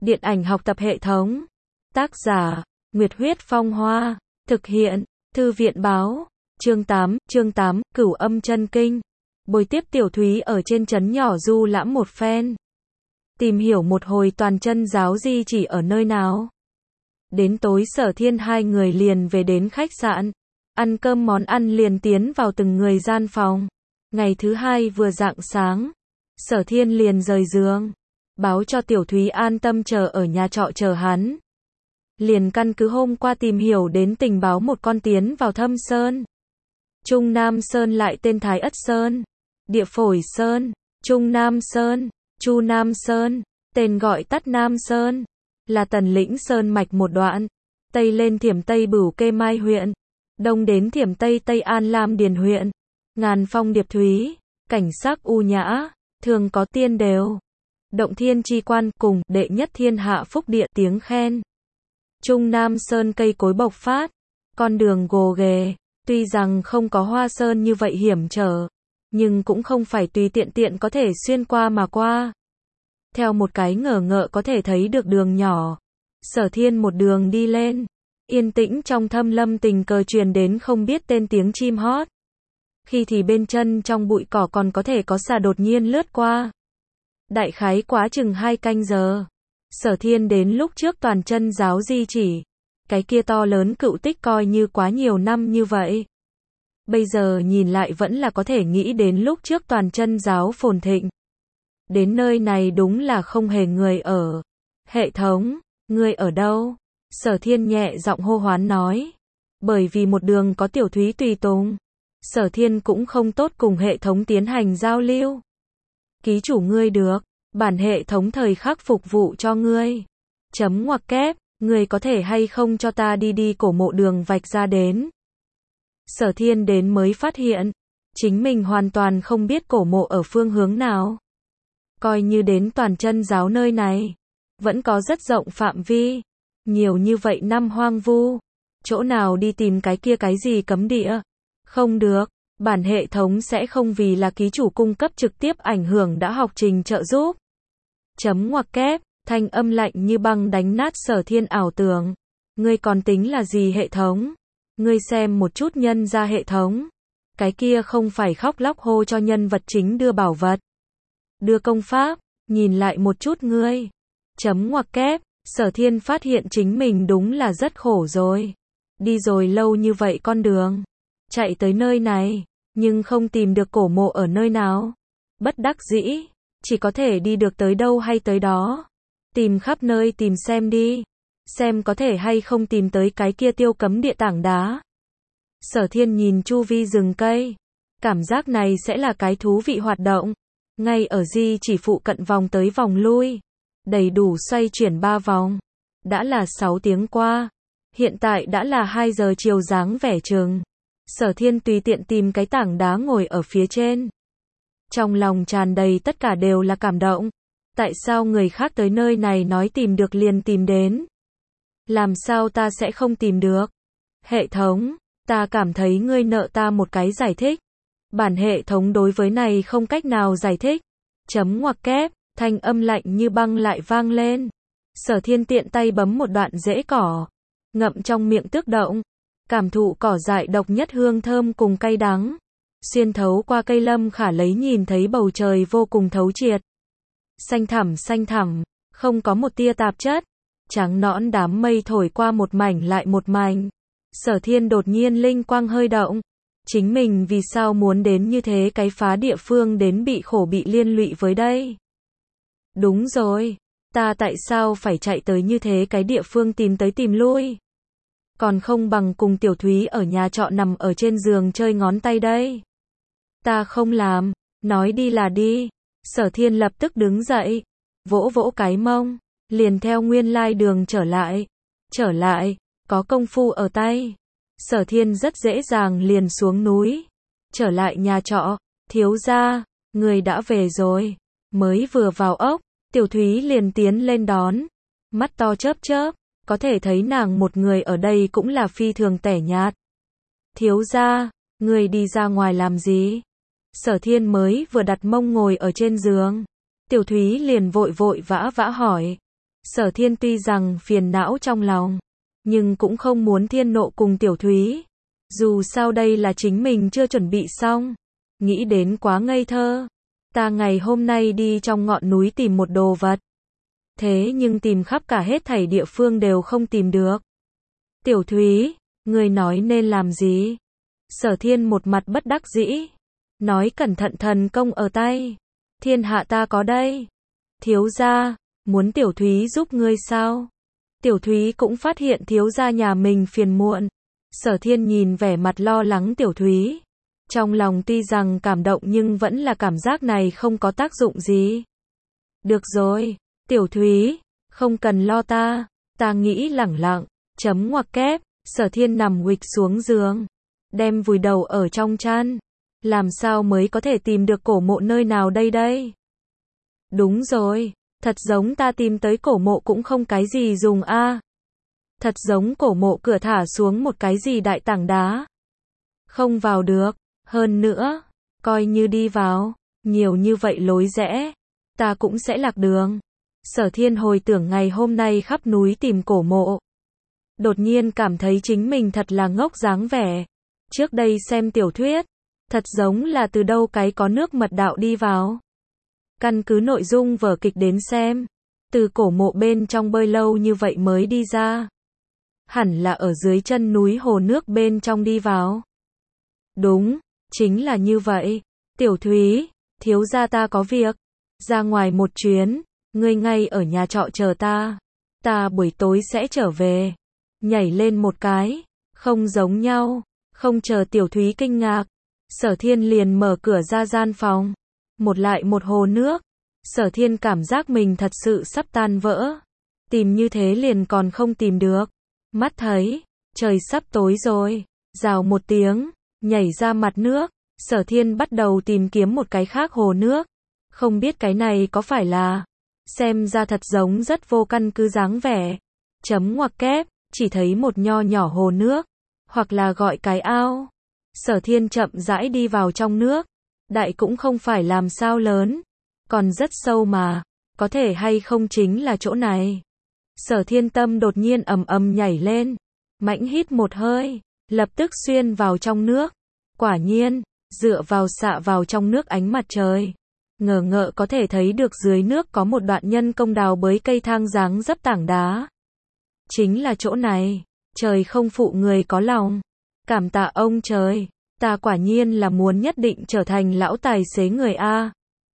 Điện ảnh học tập hệ thống. Tác giả, Nguyệt Huyết Phong Hoa. Thực hiện, Thư viện Báo. Chương 8, Cửu Âm Chân Kinh. Bồi tiếp Tiểu Thúy ở trên trấn nhỏ du lãm một phen. Tìm hiểu một hồi toàn chân giáo di chỉ ở nơi nào. Đến tối Sở Thiên hai người liền về đến khách sạn. Ăn cơm món ăn liền tiến vào từng người gian phòng. Ngày thứ hai vừa rạng sáng, Sở Thiên liền rời giường, báo cho Tiểu Thúy an tâm chờ ở nhà trọ chờ hắn. Liền căn cứ hôm qua tìm hiểu đến tình báo một con tiến vào Thâm Sơn. Trung Nam Sơn lại tên Thái Ất Sơn, Địa Phổi Sơn, Trung Nam Sơn, Chu Nam Sơn, tên gọi tắt Nam Sơn, là Tần Lĩnh Sơn mạch một đoạn, tây lên Thiểm Tây Bửu Kê Mai huyện, đông đến Thiểm Tây Tây An Lam Điền huyện, ngàn phong điệp thúy, cảnh sắc u nhã, thường có tiên đều. Động thiên chi quan cùng đệ nhất thiên hạ phúc địa tiếng khen. Trung Nam Sơn cây cối bộc phát, con đường gồ ghề, tuy rằng không có Hoa Sơn như vậy hiểm trở, nhưng cũng không phải tùy tiện có thể xuyên qua mà qua. Theo một cái ngờ ngợ có thể thấy được đường nhỏ, Sở Thiên một đường đi lên, yên tĩnh trong thâm lâm tình cờ truyền đến không biết tên tiếng chim hót. Khi thì bên chân trong bụi cỏ còn có thể có xà đột nhiên lướt qua. Đại khái quá chừng 2 canh giờ, Sở Thiên đến lúc trước toàn chân giáo di chỉ. Cái kia to lớn cự tích coi như quá nhiều năm như vậy. Bây giờ nhìn lại vẫn là có thể nghĩ đến lúc trước toàn chân giáo phồn thịnh. Đến nơi này đúng là không hề người ở. Hệ thống, ngươi ở đâu? Sở Thiên nhẹ giọng hô hoán nói. Bởi vì một đường có Tiểu Thúy tùy tùng, Sở Thiên cũng không tốt cùng hệ thống tiến hành giao lưu. Ký chủ ngươi được, bản hệ thống thời khắc phục vụ cho ngươi. Chấm ngoặc kép, ngươi có thể hay không cho ta đi cổ mộ đường vạch ra đến. Sở Thiên đến mới phát hiện, chính mình hoàn toàn không biết cổ mộ ở phương hướng nào. Coi như đến toàn chân giáo nơi này, vẫn có rất rộng phạm vi, nhiều như vậy năm hoang vu, chỗ nào đi tìm cái kia cái gì cấm địa. Không được, bản hệ thống sẽ không vì là ký chủ cung cấp trực tiếp ảnh hưởng đã học trình trợ giúp. Chấm ngoặc kép, thanh âm lạnh như băng đánh nát Sở Thiên ảo tưởng. Ngươi còn tính là gì hệ thống? Ngươi xem một chút nhân ra hệ thống. Cái kia không phải khóc lóc hô cho nhân vật chính đưa bảo vật, đưa công pháp, nhìn lại một chút ngươi. Chấm ngoặc kép, Sở Thiên phát hiện chính mình đúng là rất khổ rồi. Đi rồi lâu như vậy con đường, chạy tới nơi này, nhưng không tìm được cổ mộ ở nơi nào. Bất đắc dĩ, chỉ có thể đi được tới đâu hay tới đó. Tìm khắp nơi tìm xem đi, xem có thể hay không tìm tới cái kia tiêu cấm địa tảng đá. Sở Thiên nhìn chu vi rừng cây, cảm giác này sẽ là cái thú vị hoạt động. Ngay ở di chỉ phụ cận vòng tới vòng lui, đầy đủ xoay chuyển 3 vòng. Đã là 6 tiếng qua, hiện tại đã là 2 giờ chiều dáng vẻ chừng. Sở Thiên tùy tiện tìm cái tảng đá ngồi ở phía trên. Trong lòng tràn đầy tất cả đều là cảm động. Tại sao người khác tới nơi này nói tìm được liền tìm đến? Làm sao ta sẽ không tìm được? Hệ thống, ta cảm thấy ngươi nợ ta một cái giải thích. Bản hệ thống đối với này không cách nào giải thích. Chấm ngoặc kép, thanh âm lạnh như băng lại vang lên. Sở Thiên tiện tay bấm một đoạn rễ cỏ, ngậm trong miệng tước động, cảm thụ cỏ dại độc nhất hương thơm cùng cay đắng. Xuyên thấu qua cây lâm khả lấy nhìn thấy bầu trời vô cùng thấu triệt. Xanh thẳm, không có một tia tạp chất. Trắng nõn đám mây thổi qua một mảnh lại một mảnh. Sở Thiên đột nhiên linh quang hơi động. Chính mình vì sao muốn đến như thế cái phá địa phương đến bị khổ bị liên lụy với đây? Đúng rồi, ta tại sao phải chạy tới như thế cái địa phương tìm tới tìm lui? Còn không bằng cùng Tiểu Thúy ở nhà trọ nằm ở trên giường chơi ngón tay đây. Ta không làm, nói đi là đi. Sở Thiên lập tức đứng dậy, vỗ cái mông, liền theo nguyên lai đường trở lại, có công phu ở tay. Sở Thiên rất dễ dàng liền xuống núi, trở lại nhà trọ. Thiếu gia, người đã về rồi. Mới vừa vào ốc, Tiểu Thúy liền tiến lên đón, mắt to chớp, có thể thấy nàng một người ở đây cũng là phi thường tẻ nhạt. Thiếu gia, người đi ra ngoài làm gì? Sở Thiên mới vừa đặt mông ngồi ở trên giường, Tiểu Thúy liền vội vã hỏi. Sở Thiên tuy rằng phiền não trong lòng, nhưng cũng không muốn thiên nộ cùng Tiểu Thúy. Dù sao đây là chính mình chưa chuẩn bị xong. Nghĩ đến quá ngây thơ. Ta ngày hôm nay đi trong ngọn núi tìm một đồ vật. Thế nhưng tìm khắp cả hết thảy địa phương đều không tìm được. Tiểu Thúy, ngươi nói nên làm gì? Sở Thiên một mặt bất đắc dĩ. Nói cẩn thận thần công ở tay. Thiên hạ ta có đây. Thiếu gia, muốn Tiểu Thúy giúp ngươi sao? Tiểu Thúy cũng phát hiện thiếu gia nhà mình phiền muộn. Sở Thiên nhìn vẻ mặt lo lắng Tiểu Thúy. Trong lòng tuy rằng cảm động nhưng vẫn là cảm giác này không có tác dụng gì. Được rồi, Tiểu Thúy, không cần lo ta. Ta nghĩ lẳng lặng, chấm ngoặc kép. Sở Thiên nằm huỵch xuống giường, đem vùi đầu ở trong chăn. Làm sao mới có thể tìm được cổ mộ nơi nào đây? Đúng rồi, thật giống ta tìm tới cổ mộ cũng không cái gì dùng a. Thật giống cổ mộ cửa thả xuống một cái gì đại tảng đá. Không vào được, hơn nữa, coi như đi vào, nhiều như vậy lối rẽ, ta cũng sẽ lạc đường. Sở Thiên hồi tưởng ngày hôm nay khắp núi tìm cổ mộ. Đột nhiên cảm thấy chính mình thật là ngốc dáng vẻ. Trước đây xem tiểu thuyết, thật giống là từ đâu cái có nước mật đạo đi vào. Căn cứ nội dung vở kịch đến xem, từ cổ mộ bên trong bơi lâu như vậy mới đi ra. Hẳn là ở dưới chân núi hồ nước bên trong đi vào. Đúng, chính là như vậy. Tiểu Thúy, thiếu gia ta có việc, ra ngoài một chuyến, ngươi ngay ở nhà trọ chờ ta. Ta buổi tối sẽ trở về. Nhảy lên một cái, không giống nhau, không chờ Tiểu Thúy kinh ngạc. Sở Thiên liền mở cửa ra gian phòng. Một lại một hồ nước. Sở Thiên cảm giác mình thật sự sắp tan vỡ. Tìm như thế liền còn không tìm được. Mắt thấy, trời sắp tối rồi. Rào một tiếng, nhảy ra mặt nước. Sở Thiên bắt đầu tìm kiếm một cái khác hồ nước. Không biết cái này có phải là, xem ra thật giống rất vô căn cứ dáng vẻ. Chấm ngoặc kép, chỉ thấy một nho nhỏ hồ nước, hoặc là gọi cái ao. Sở Thiên chậm rãi đi vào trong nước. Đại cũng không phải làm sao lớn, còn rất sâu mà, có thể hay không chính là chỗ này. Sở Thiên tâm đột nhiên ầm ầm nhảy lên, mãnh hít một hơi, lập tức xuyên vào trong nước. Quả nhiên, dựa vào xạ vào trong nước ánh mặt trời, ngờ ngợ có thể thấy được dưới nước có một đoạn nhân công đào bới cây thang dáng dấp tảng đá. Chính là chỗ này, trời không phụ người có lòng. Cảm tạ ông trời, ta quả nhiên là muốn nhất định trở thành lão tài xế người A.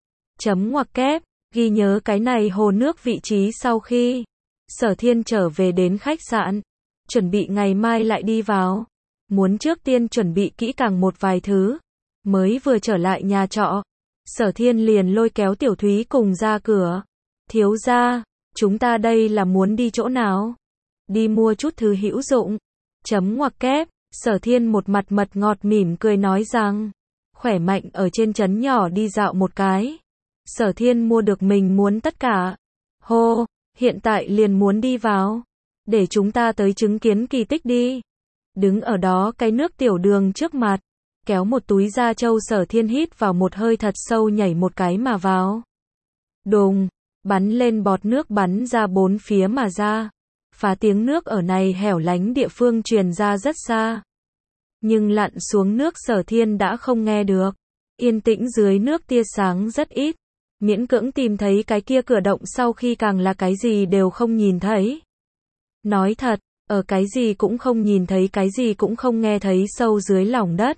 Chấm ngoặc kép, ghi nhớ cái này hồ nước vị trí sau khi Sở Thiên trở về đến khách sạn, chuẩn bị ngày mai lại đi vào. Muốn trước tiên chuẩn bị kỹ càng một vài thứ. Mới vừa trở lại nhà trọ, Sở Thiên liền lôi kéo Tiểu Thúy cùng ra cửa. Thiếu gia, chúng ta đây là muốn đi chỗ nào? Đi mua chút thứ hữu dụng. Chấm ngoặc kép, Sở Thiên một mặt mật ngọt mỉm cười nói rằng, khỏe mạnh ở trên trấn nhỏ đi dạo một cái. Sở Thiên mua được mình muốn tất cả. Hô, hiện tại liền muốn đi vào. Để chúng ta tới chứng kiến kỳ tích đi. Đứng ở đó cái nước tiểu đường trước mặt, kéo một túi da trâu. Sở Thiên hít vào một hơi thật sâu, nhảy một cái mà vào. Đùng, bắn lên bọt nước bắn ra bốn phía mà ra. Phá tiếng nước ở này hẻo lánh địa phương truyền ra rất xa. Nhưng lặn xuống nước Sở Thiên đã không nghe được. Yên tĩnh dưới nước tia sáng rất ít. Miễn cưỡng tìm thấy cái kia cửa động sau khi càng là cái gì đều không nhìn thấy. Nói thật, ở cái gì cũng không nhìn thấy, cái gì cũng không nghe thấy sâu dưới lòng đất.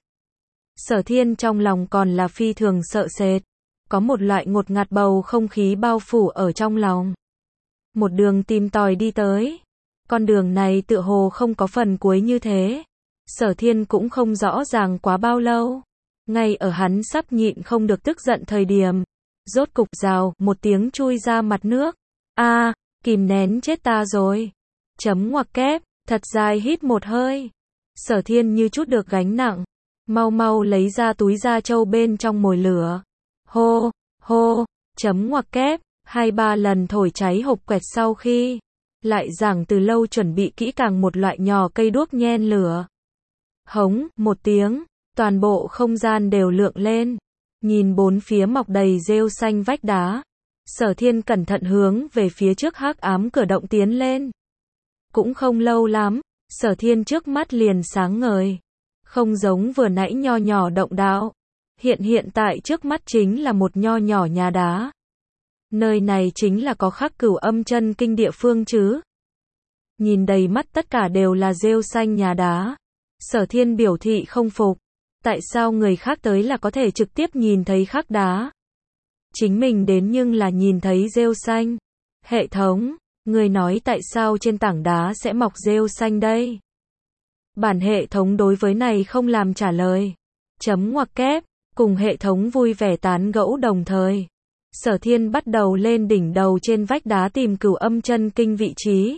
Sở Thiên trong lòng còn là phi thường sợ sệt. Có một loại ngột ngạt bầu không khí bao phủ ở trong lòng. Một đường tìm tòi đi tới. Con đường này tựa hồ không có phần cuối như thế. Sở Thiên cũng không rõ ràng quá bao lâu. Ngay ở hắn sắp nhịn không được tức giận thời điểm, rốt cục rào một tiếng chui ra mặt nước. A, kìm nén chết ta rồi. Chấm ngoặc kép, thật dài hít một hơi. Sở Thiên như chút được gánh nặng, mau mau lấy ra túi da trâu bên trong mồi lửa. Hô, hô, chấm ngoặc kép, 2-3 lần thổi cháy hộp quẹt sau khi lại giảng từ lâu chuẩn bị kỹ càng một loại nhỏ cây đuốc nhen lửa. Hống, một tiếng, toàn bộ không gian đều lượng lên. Nhìn bốn phía mọc đầy rêu xanh vách đá. Sở Thiên cẩn thận hướng về phía trước hắc ám cửa động tiến lên. Cũng không lâu lắm, Sở Thiên trước mắt liền sáng ngời. Không giống vừa nãy nho nhỏ động đạo. Hiện tại trước mắt chính là một nho nhỏ nhà đá. Nơi này chính là có khắc Cửu Âm Chân Kinh địa phương chứ. Nhìn đầy mắt tất cả đều là rêu xanh nhà đá. Sở Thiên biểu thị không phục. Tại sao người khác tới là có thể trực tiếp nhìn thấy khắc đá? Chính mình đến nhưng là nhìn thấy rêu xanh. Hệ thống, người nói tại sao trên tảng đá sẽ mọc rêu xanh đây? Bản hệ thống đối với này không làm trả lời. Chấm ngoặc kép, cùng hệ thống vui vẻ tán gẫu đồng thời. Sở Thiên bắt đầu lên đỉnh đầu trên vách đá tìm Cửu Âm Chân Kinh vị trí.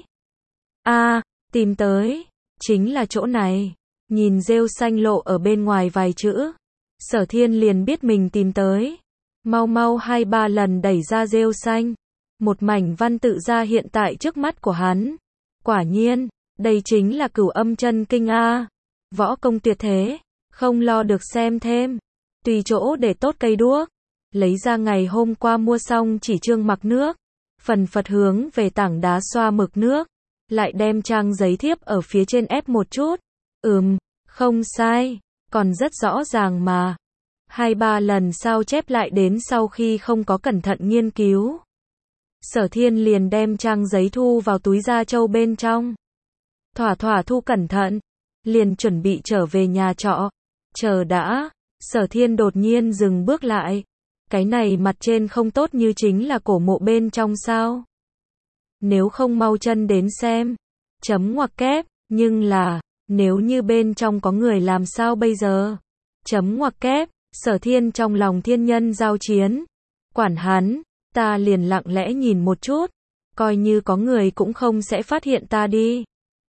Tìm tới. Chính là chỗ này. Nhìn rêu xanh lộ ở bên ngoài vài chữ. Sở Thiên liền biết mình tìm tới. Mau 2-3 lần đẩy ra rêu xanh. Một mảnh văn tự ra hiện tại trước mắt của hắn. Quả nhiên, đây chính là Cửu Âm Chân Kinh a. Võ công tuyệt thế, không lo được xem thêm. Tùy chỗ để tốt cây đuốc. Lấy ra ngày hôm qua mua xong chỉ chương mặc nước. Phần phật hướng về tảng đá xoa mực nước. Lại đem trang giấy thiếp ở phía trên ép một chút. Không sai, còn rất rõ ràng mà. 2-3 lần sao chép lại đến sau khi không có cẩn thận nghiên cứu. Sở Thiên liền đem trang giấy thu vào túi da trâu bên trong. Thỏa thu cẩn thận, liền chuẩn bị trở về nhà trọ. Chờ đã, Sở Thiên đột nhiên dừng bước lại. Cái này mặt trên không tốt như chính là cổ mộ bên trong sao? Nếu không mau chân đến xem. Chấm ngoặc kép, nhưng là, nếu như bên trong có người làm sao bây giờ? Chấm ngoặc kép, Sở Thiên trong lòng thiên nhân giao chiến. Quản hắn, ta liền lặng lẽ nhìn một chút. Coi như có người cũng không sẽ phát hiện ta đi.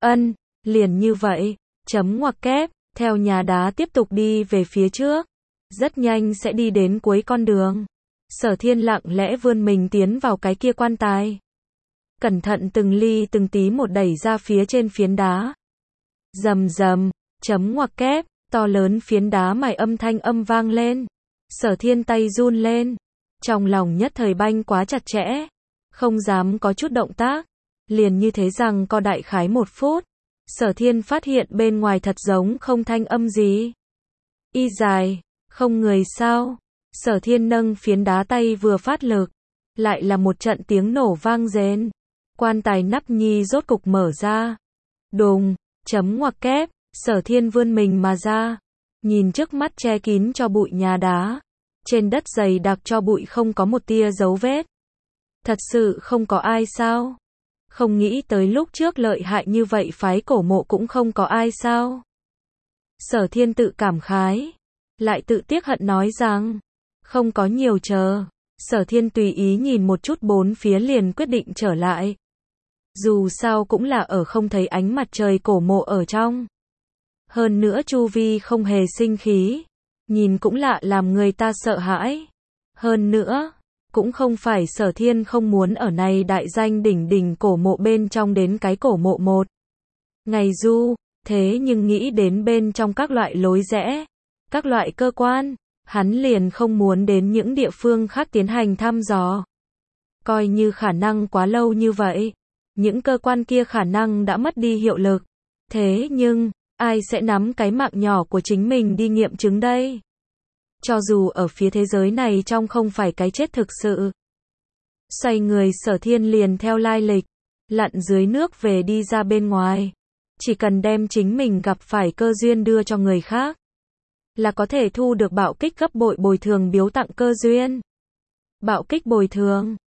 Liền như vậy. Chấm ngoặc kép, theo nhà đá tiếp tục đi về phía trước. Rất nhanh sẽ đi đến cuối con đường. Sở Thiên lặng lẽ vươn mình tiến vào cái kia quan tài. Cẩn thận từng ly từng tí một đẩy ra phía trên phiến đá. Rầm rầm, chấm ngoặc kép, to lớn phiến đá mài âm thanh vang lên. Sở Thiên tay run lên. Trong lòng nhất thời banh quá chặt chẽ. Không dám có chút động tác. Liền như thế rằng co đại khái 1 phút. Sở Thiên phát hiện bên ngoài thật giống không thanh âm gì. Y dài, không người sao? Sở Thiên nâng phiến đá tay vừa phát lực. Lại là một trận tiếng nổ vang rền. Quan tài nắp nhi rốt cục mở ra. Đùng, chấm ngoặc kép, Sở Thiên vươn mình mà ra. Nhìn trước mắt che kín cho bụi nhà đá. Trên đất dày đặc cho bụi không có một tia dấu vết. Thật sự không có ai sao? Không nghĩ tới lúc trước lợi hại như vậy phái cổ mộ cũng không có ai sao? Sở Thiên tự cảm khái. Lại tự tiếc hận nói rằng, không có nhiều chờ. Sở Thiên tùy ý nhìn một chút bốn phía liền quyết định trở lại. Dù sao cũng là ở không thấy ánh mặt trời cổ mộ ở trong. Hơn nữa chu vi không hề sinh khí. Nhìn cũng lạ làm người ta sợ hãi. Hơn nữa, cũng không phải Sở Thiên không muốn ở này đại danh đỉnh đỉnh cổ mộ bên trong đến cái cổ mộ một ngày du, thế nhưng nghĩ đến bên trong các loại lối rẽ, các loại cơ quan, hắn liền không muốn đến những địa phương khác tiến hành thăm dò. Coi như khả năng quá lâu như vậy, những cơ quan kia khả năng đã mất đi hiệu lực. Thế nhưng, ai sẽ nắm cái mạng nhỏ của chính mình đi nghiệm chứng đây? Cho dù ở phía thế giới này trong không phải cái chết thực sự. Xoay người Sở Thiên liền theo lai lịch, lặn dưới nước về đi ra bên ngoài. Chỉ cần đem chính mình gặp phải cơ duyên đưa cho người khác, là có thể thu được bạo kích gấp bội bồi thường biếu tặng cơ duyên. Bạo kích bồi thường,